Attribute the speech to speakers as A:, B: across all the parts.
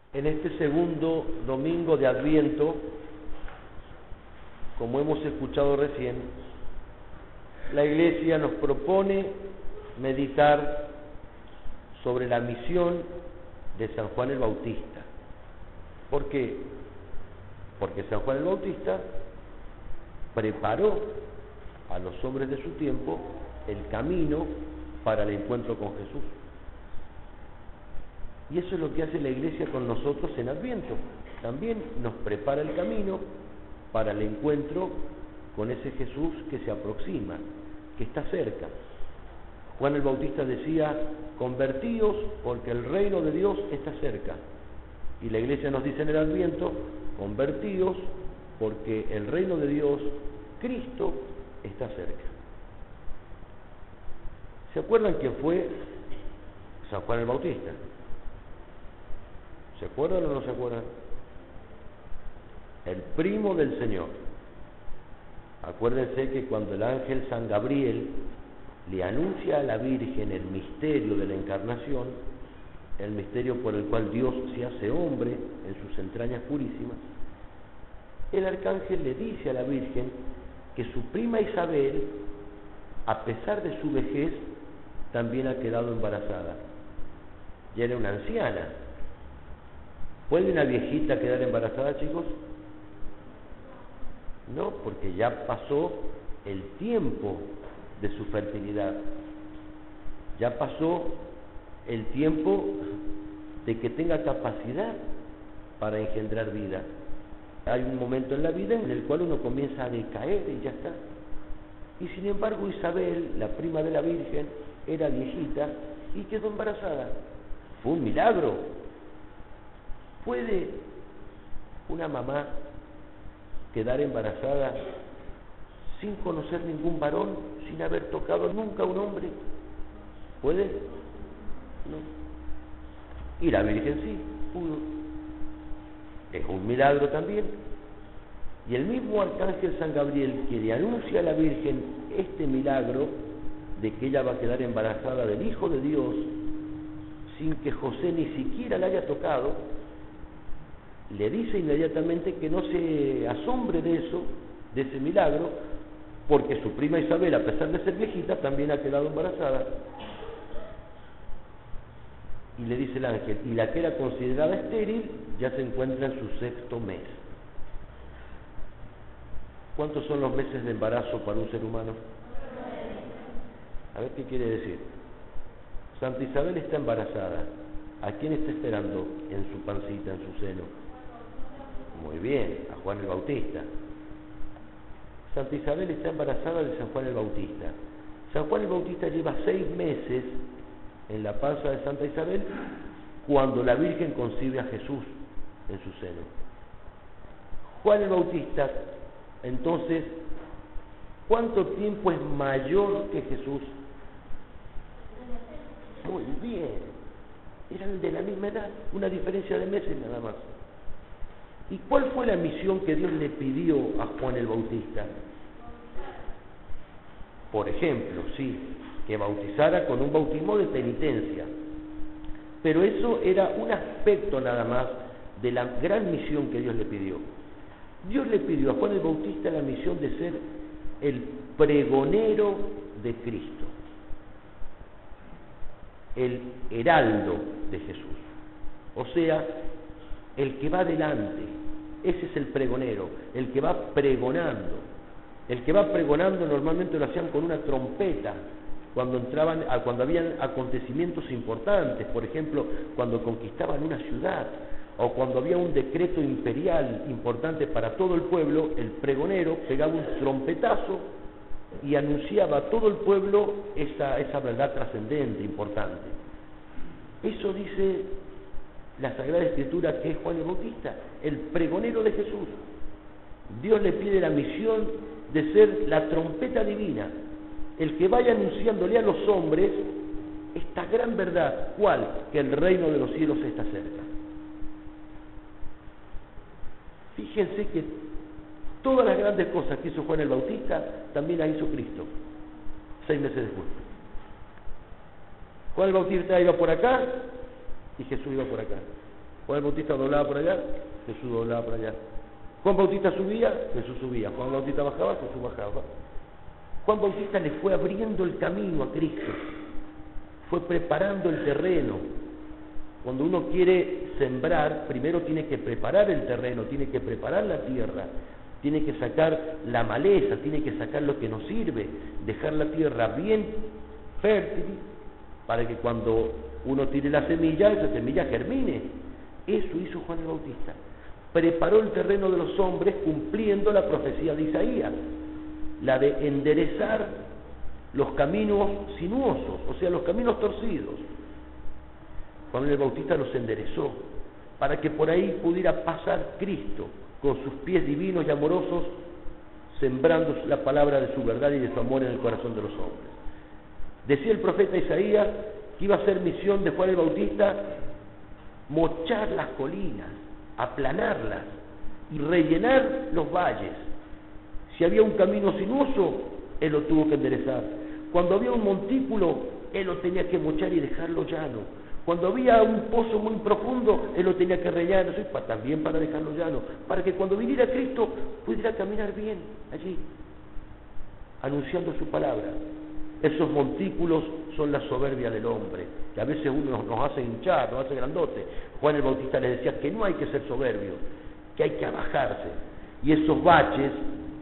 A: En este segundo domingo de Adviento, como hemos escuchado recién, la Iglesia nos propone meditar sobre la misión de San Juan el Bautista. ¿Por qué? Porque San Juan el Bautista preparó a los hombres de su tiempo el camino para el encuentro con Jesús. Y eso es lo que hace la Iglesia con nosotros en Adviento. También nos prepara el camino para el encuentro con ese Jesús que se aproxima, que está cerca. Juan el Bautista decía: convertíos porque el reino de Dios está cerca. Y la Iglesia nos dice en el Adviento: convertíos porque el reino de Dios, Cristo, está cerca. ¿Se acuerdan quién fue San Juan el Bautista? ¿Se acuerdan o no se acuerdan? El primo del Señor. Acuérdense que cuando el ángel San Gabriel le anuncia a la Virgen el misterio de la encarnación, el misterio por el cual Dios se hace hombre en sus entrañas purísimas, el arcángel le dice a la Virgen que su prima Isabel, a pesar de su vejez, también ha quedado embarazada. Ya era una anciana. ¿Puede una viejita quedar embarazada, chicos? No, porque ya pasó el tiempo de su fertilidad. Ya pasó el tiempo de que tenga capacidad para engendrar vida. Hay un momento en la vida en el cual uno comienza a decaer y ya está. Y sin embargo Isabel, la prima de la Virgen, era viejita y quedó embarazada. Fue un milagro. ¿Puede una mamá quedar embarazada sin conocer ningún varón, sin haber tocado nunca a un hombre? ¿Puede? No. Y la Virgen sí, pudo. Es un milagro también. Y el mismo arcángel San Gabriel, que le anuncia a la Virgen este milagro de que ella va a quedar embarazada del Hijo de Dios, sin que José ni siquiera la haya tocado, le dice inmediatamente que no se asombre de eso, de ese milagro, porque su prima Isabel, a pesar de ser viejita, también ha quedado embarazada. Y le dice el ángel: y la que era considerada estéril ya se encuentra en su 6º mes. ¿Cuántos son los meses de embarazo para un ser humano? A ver qué quiere decir. Santa Isabel está embarazada. ¿A quién está esperando en su pancita, en su seno? Muy bien, a Juan el Bautista. Santa Isabel está embarazada de San Juan el Bautista. San Juan el Bautista lleva 6 meses en la panza de Santa Isabel cuando la Virgen concibe a Jesús en su seno. Juan el Bautista, entonces, ¿cuánto tiempo es mayor que Jesús? Muy bien, eran de la misma edad, una diferencia de meses nada más. ¿Y cuál fue la misión que Dios le pidió a Juan el Bautista? Por ejemplo, sí, que bautizara con un bautismo de penitencia. Pero eso era un aspecto nada más de la gran misión que Dios le pidió. Dios le pidió a Juan el Bautista la misión de ser el pregonero de Cristo, el heraldo de Jesús, o sea, el que va adelante. Ese es el pregonero, el que va pregonando. El que va pregonando normalmente lo hacían con una trompeta cuando habían acontecimientos importantes, por ejemplo, cuando conquistaban una ciudad o cuando había un decreto imperial importante para todo el pueblo. El pregonero pegaba un trompetazo y anunciaba a todo el pueblo esa verdad trascendente, importante. Eso dice la Sagrada Escritura, que es Juan el Bautista, el pregonero de Jesús. Dios le pide la misión de ser la trompeta divina, el que vaya anunciándole a los hombres esta gran verdad. ¿Cuál? Que el reino de los cielos está cerca. Fíjense que todas las grandes cosas que hizo Juan el Bautista también las hizo Cristo 6 meses después. Juan el Bautista iba por acá y Jesús iba por acá. Juan el Bautista doblaba por allá, Jesús doblaba por allá. Juan Bautista subía, Jesús subía. Juan Bautista bajaba, Jesús bajaba. Juan Bautista le fue abriendo el camino a Cristo, fue preparando el terreno. Cuando uno quiere sembrar, primero tiene que preparar el terreno, tiene que preparar la tierra, tiene que sacar la maleza, tiene que sacar lo que no sirve, dejar la tierra bien fértil para que cuando uno tire la semilla, esa semilla germine. Eso hizo Juan el Bautista. Preparó el terreno de los hombres cumpliendo la profecía de Isaías, la de enderezar los caminos sinuosos, o sea, los caminos torcidos. Juan el Bautista los enderezó para que por ahí pudiera pasar Cristo con sus pies divinos y amorosos, sembrando la palabra de su verdad y de su amor en el corazón de los hombres. Decía el profeta Isaías que iba a ser misión de Juan el Bautista mochar las colinas, aplanarlas y rellenar los valles. Si había un camino sinuoso, él lo tuvo que enderezar. Cuando había un montículo, él lo tenía que mochar y dejarlo llano. Cuando había un pozo muy profundo, él lo tenía que rellenar, también para dejarlo llano, para que cuando viniera Cristo pudiera caminar bien allí, anunciando su palabra. Esos montículos son la soberbia del hombre, que a veces uno nos hace hinchar, nos hace grandote. Juan el Bautista les decía que no hay que ser soberbio, que hay que abajarse. Y esos baches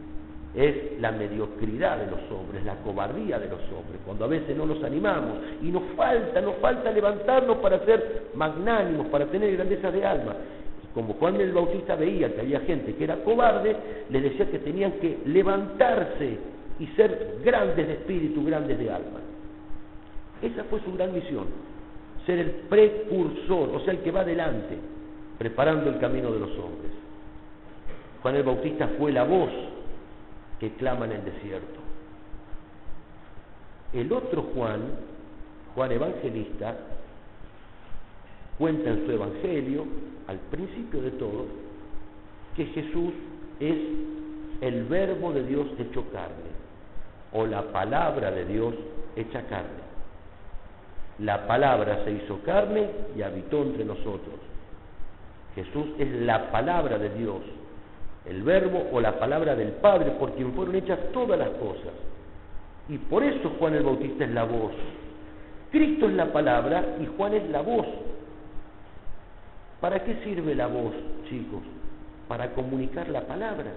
A: es la mediocridad de los hombres, la cobardía de los hombres, cuando a veces no nos animamos y nos falta levantarnos para ser magnánimos, para tener grandeza de alma. Y como Juan el Bautista veía que había gente que era cobarde, les decía que tenían que levantarse y ser grandes de espíritu, grandes de alma. Esa fue su gran misión, ser el precursor, o sea, el que va adelante, preparando el camino de los hombres. Juan el Bautista fue la voz que clama en el desierto. El otro Juan, Juan Evangelista, cuenta en su evangelio, al principio de todo, que Jesús es el verbo de Dios hecho carne, o la palabra de Dios hecha carne. La palabra se hizo carne y habitó entre nosotros. Jesús es la palabra de Dios, el verbo o la palabra del Padre, por quien fueron hechas todas las cosas. Y por eso Juan el Bautista es la voz. Cristo es la palabra y Juan es la voz. ¿Para qué sirve la voz, chicos? Para comunicar la palabra.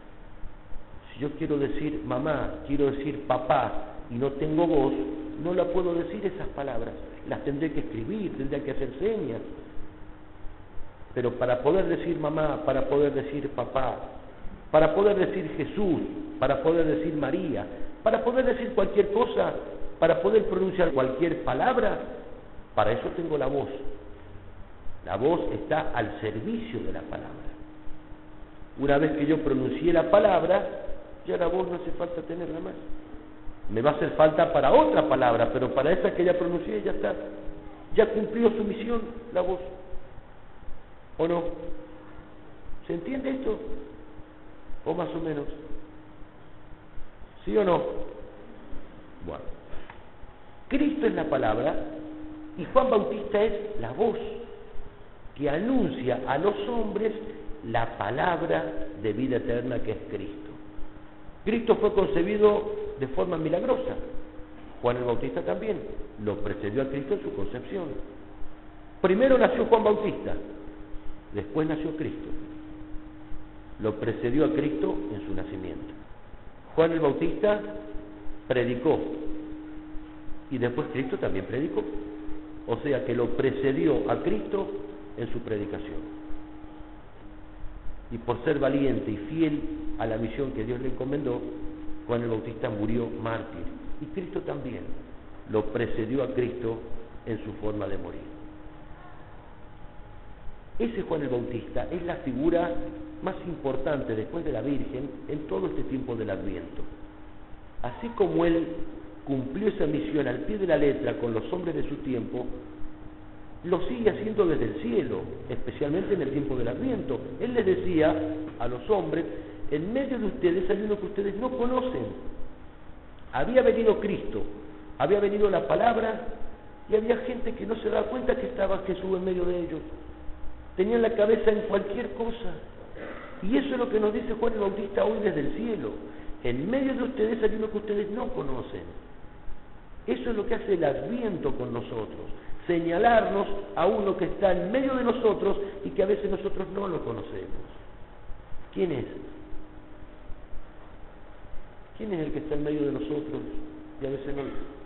A: Si yo quiero decir mamá, quiero decir papá y no tengo voz, no la puedo decir esas palabras. Las tendré que escribir, tendré que hacer señas. Pero para poder decir mamá, para poder decir papá, para poder decir Jesús, para poder decir María, para poder decir cualquier cosa, para poder pronunciar cualquier palabra, para eso tengo la voz. La voz está al servicio de la palabra. Una vez que yo pronuncié la palabra, ya la voz no hace falta tenerla más. Me va a hacer falta para otra palabra, pero para esa que ya pronuncié ya está. Ya cumplió su misión la voz. ¿O no? ¿Se entiende esto? ¿O más o menos? ¿Sí o no? Bueno. Cristo es la palabra y Juan Bautista es la voz que anuncia a los hombres la palabra de vida eterna que es Cristo. Cristo fue concebido de forma milagrosa. Juan el Bautista también lo precedió a Cristo en su concepción. Primero nació Juan Bautista, después nació Cristo. Lo precedió a Cristo en su nacimiento. Juan el Bautista predicó y después Cristo también predicó. O sea que lo precedió a Cristo en su predicación. Y por ser valiente y fiel a la misión que Dios le encomendó, Juan el Bautista murió mártir. Y Cristo también lo precedió a Cristo en su forma de morir. Ese Juan el Bautista es la figura más importante después de la Virgen en todo este tiempo del Adviento. Así como él cumplió esa misión al pie de la letra con los hombres de su tiempo, lo sigue haciendo desde el cielo, especialmente en el tiempo del Adviento. Él les decía a los hombres: en medio de ustedes hay uno que ustedes no conocen. Había venido Cristo, había venido la palabra, y había gente que no se daba cuenta que estaba Jesús en medio de ellos. tenían la cabeza en cualquier cosa. Y eso es lo que nos dice Juan el Bautista hoy desde el cielo. En medio de ustedes hay uno que ustedes no conocen. Eso es lo que hace el Adviento con nosotros, señalarnos a uno que está en medio de nosotros y que a veces nosotros no lo conocemos. ¿Quién es? ¿Quién es el que está en medio de nosotros y a veces no?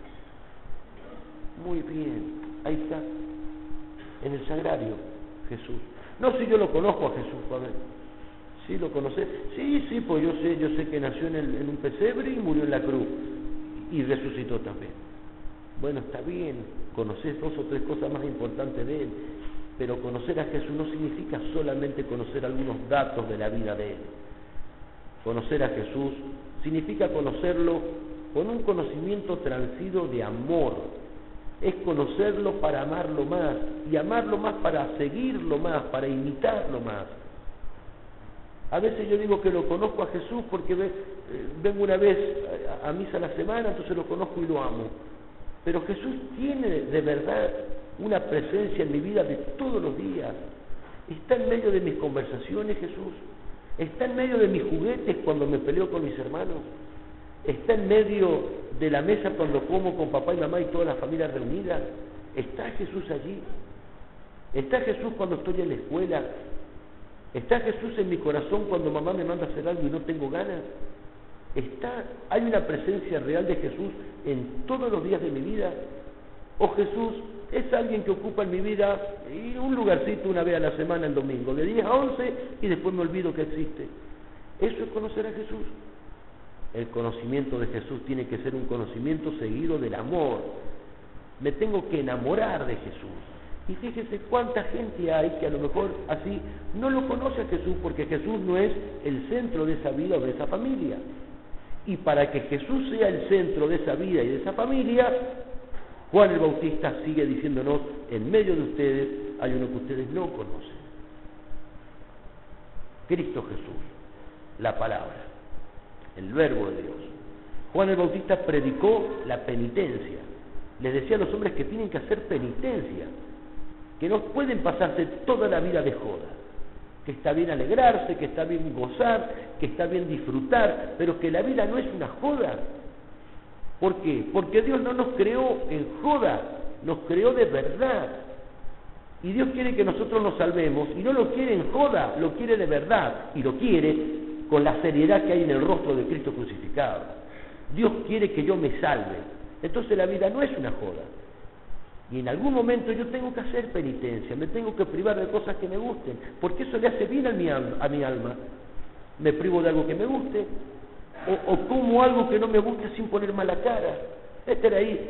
A: Muy bien, ahí está, en el sagrario, Jesús. No, si yo lo conozco a Jesús, a ver. ¿Sí lo conoces? Sí, pues yo sé que nació en un pesebre y murió en la cruz y resucitó también. Bueno, está bien, conoces 2 o 3 cosas más importantes de Él, pero conocer a Jesús no significa solamente conocer algunos datos de la vida de Él. Conocer a Jesús significa conocerlo con un conocimiento transido de amor. Es conocerlo para amarlo más, y amarlo más para seguirlo más, para imitarlo más. A veces yo digo que lo conozco a Jesús porque vengo una vez a misa a la semana, entonces lo conozco y lo amo. Pero Jesús tiene de verdad una presencia en mi vida de todos los días. Está en medio de mis conversaciones, Jesús. Está en medio de mis juguetes cuando me peleo con mis hermanos. Está en medio de la mesa cuando como con papá y mamá y toda la familia reunida. Está Jesús allí. Está Jesús cuando estoy en la escuela. ¿Está Jesús en mi corazón cuando mamá me manda a hacer algo y no tengo ganas? Hay una presencia real de Jesús en todos los días de mi vida. O Jesús es alguien que ocupa en mi vida un lugarcito una vez a la semana, el domingo, de 10 a 11, y después me olvido que existe. Eso es conocer a Jesús. El conocimiento de Jesús tiene que ser un conocimiento seguido del amor. Me tengo que enamorar de Jesús. Y fíjese cuánta gente hay que a lo mejor así no lo conoce a Jesús, porque Jesús no es el centro de esa vida o de esa familia. Y para que Jesús sea el centro de esa vida y de esa familia, Juan el Bautista sigue diciéndonos, en medio de ustedes hay uno que ustedes no conocen. Cristo Jesús, la palabra, el verbo de Dios. Juan el Bautista predicó la penitencia. Les decía a los hombres que tienen que hacer penitencia, que no pueden pasarse toda la vida de joda, que está bien alegrarse, que está bien gozar, que está bien disfrutar, pero que la vida no es una joda. ¿Por qué? Porque Dios no nos creó en joda, nos creó de verdad. Y Dios quiere que nosotros nos salvemos, y no lo quiere en joda, lo quiere de verdad, y lo quiere con la seriedad que hay en el rostro de Cristo crucificado. Dios quiere que yo me salve. Entonces la vida no es una joda. Y en algún momento yo tengo que hacer penitencia, me tengo que privar de cosas que me gusten, porque eso le hace bien a mi alma. Me privo de algo que me guste, o como algo que no me guste sin poner mala cara. Estar ahí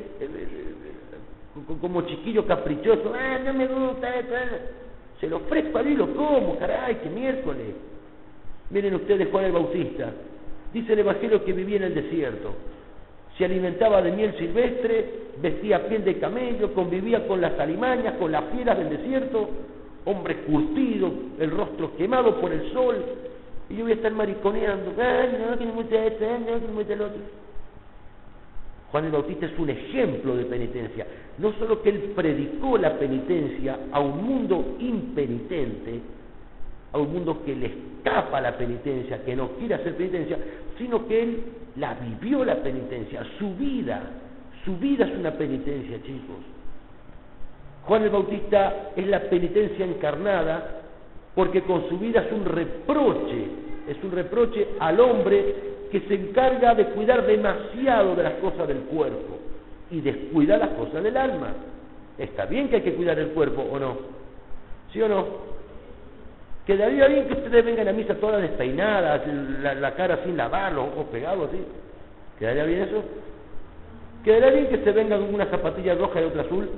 A: como chiquillo caprichoso, no me gusta esto, se lo ofrezco a Dios y lo como, caray, que miércoles. Miren ustedes Juan el Bautista, dice el Evangelio que vivía en el desierto. Se alimentaba de miel silvestre, vestía piel de camello, convivía con las alimañas, con las fieras del desierto, hombre curtido, el rostro quemado por el sol, y yo voy a estar mariconeando, no, que no me gusta esto, no, que no me gusta el otro. Juan el Bautista es un ejemplo de penitencia. No solo que él predicó la penitencia a un mundo impenitente, a un mundo que le escapa la penitencia, que no quiere hacer penitencia, sino que él la vivió la penitencia, su vida es una penitencia, chicos. Juan el Bautista es la penitencia encarnada, porque con su vida es un reproche al hombre que se encarga de cuidar demasiado de las cosas del cuerpo y descuida las cosas del alma. Está bien que hay que cuidar el cuerpo, ¿o no? ¿Sí o no? Quedaría bien que ustedes vengan a misa todas despeinadas, la cara sin lavar, los ojos pegados así. ¿Quedaría bien eso? ¿Quedaría bien que se vengan con una zapatilla roja y otra azul?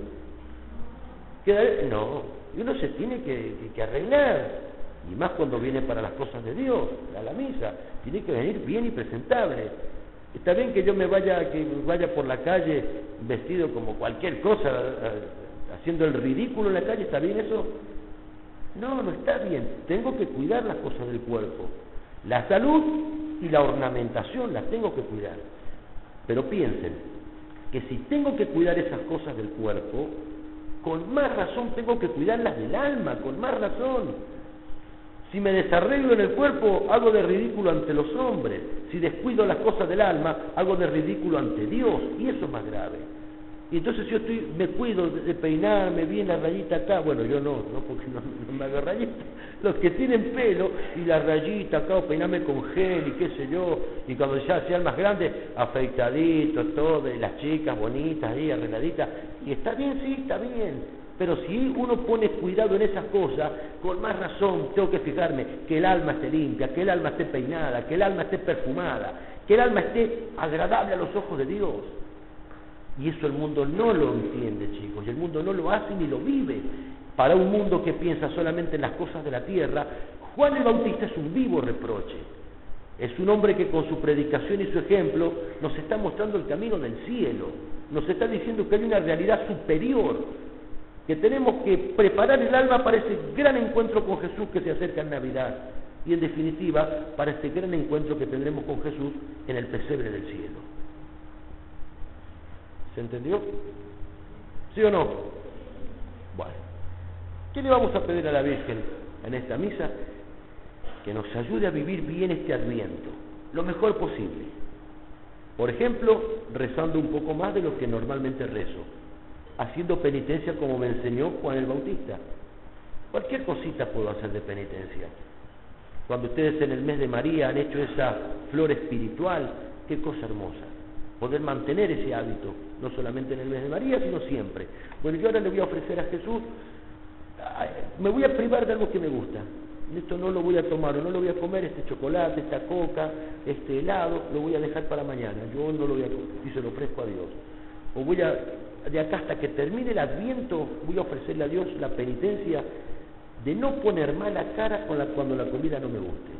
A: No, y uno se tiene que arreglar, y más cuando viene para las cosas de Dios, a la misa, tiene que venir bien y presentable. Está bien que yo vaya por la calle vestido como cualquier cosa, haciendo el ridículo en la calle, ¿está bien eso? No, no está bien. Tengo que cuidar las cosas del cuerpo. La salud y la ornamentación las tengo que cuidar. Pero piensen que si tengo que cuidar esas cosas del cuerpo, con más razón tengo que cuidar las del alma, con más razón. Si me desarreglo en el cuerpo, hago de ridículo ante los hombres. Si descuido las cosas del alma, hago de ridículo ante Dios. Y eso es más grave. Y entonces yo me cuido de peinarme bien la rayita acá. Bueno, yo no porque no me hago rayita. Los que tienen pelo y la rayita acá, o peinarme con gel y qué sé yo, y cuando ya sean más grandes, afeitaditos, todo, y las chicas bonitas ahí, arregladitas. Y está bien, sí, está bien. Pero si uno pone cuidado en esas cosas, con más razón tengo que fijarme que el alma esté limpia, que el alma esté peinada, que el alma esté perfumada, que el alma esté agradable a los ojos de Dios. Y eso el mundo no lo entiende, chicos, y el mundo no lo hace ni lo vive. Para un mundo que piensa solamente en las cosas de la tierra, Juan el Bautista es un vivo reproche. Es un hombre que con su predicación y su ejemplo nos está mostrando el camino del cielo. Nos está diciendo que hay una realidad superior, que tenemos que preparar el alma para ese gran encuentro con Jesús que se acerca en Navidad, y en definitiva para este gran encuentro que tendremos con Jesús en el pesebre del cielo. ¿Se entendió? ¿Sí o no? Bueno, ¿qué le vamos a pedir a la Virgen en esta misa? Que nos ayude a vivir bien este Adviento, lo mejor posible. Por ejemplo, rezando un poco más de lo que normalmente rezo, haciendo penitencia como me enseñó Juan el Bautista. Cualquier cosita puedo hacer de penitencia. Cuando ustedes en el mes de María han hecho esa flor espiritual, qué cosa hermosa. Poder mantener ese hábito, no solamente en el mes de María, sino siempre. Bueno, yo ahora le voy a ofrecer a Jesús, me voy a privar de algo que me gusta. Esto no lo voy a tomar, o no lo voy a comer, este chocolate, esta coca, este helado, lo voy a dejar para mañana. Yo no lo voy a comer, y se lo ofrezco a Dios. O voy a, de acá hasta que termine el Adviento, voy a ofrecerle a Dios la penitencia de no poner mala cara cuando la comida no me guste.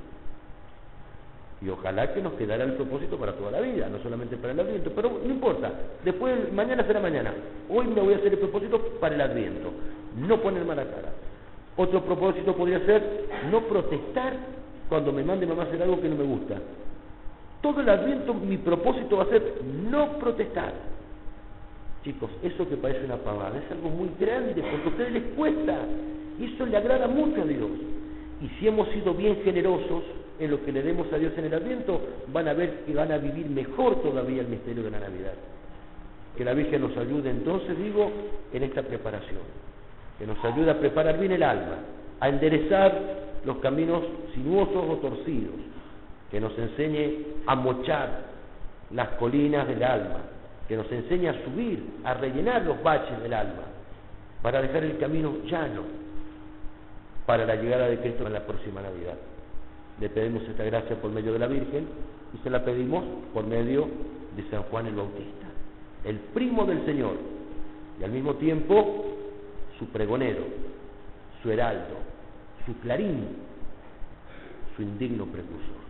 A: Y ojalá que nos quedara el propósito para toda la vida, no solamente para el Adviento, pero no importa, después, mañana será mañana. Hoy me voy a hacer el propósito para el Adviento, no poner mala cara. Otro propósito podría ser no protestar cuando me mande mamá a hacer algo que no me gusta. Todo el Adviento mi propósito va a ser no protestar. Chicos, eso que parece una pavada es algo muy grande, porque a ustedes les cuesta, y eso le agrada mucho a Dios. Y si hemos sido bien generosos en lo que le demos a Dios en el Adviento, van a ver que van a vivir mejor todavía el misterio de la Navidad. Que la Virgen nos ayude entonces, digo, en esta preparación, que nos ayude a preparar bien el alma, a enderezar los caminos sinuosos o torcidos, que nos enseñe a mochar las colinas del alma, que nos enseñe a subir, a rellenar los baches del alma, para dejar el camino llano para la llegada de Cristo en la próxima Navidad. Le pedimos esta gracia por medio de la Virgen, y se la pedimos por medio de San Juan el Bautista, el primo del Señor, y al mismo tiempo su pregonero, su heraldo, su clarín, su indigno precursor.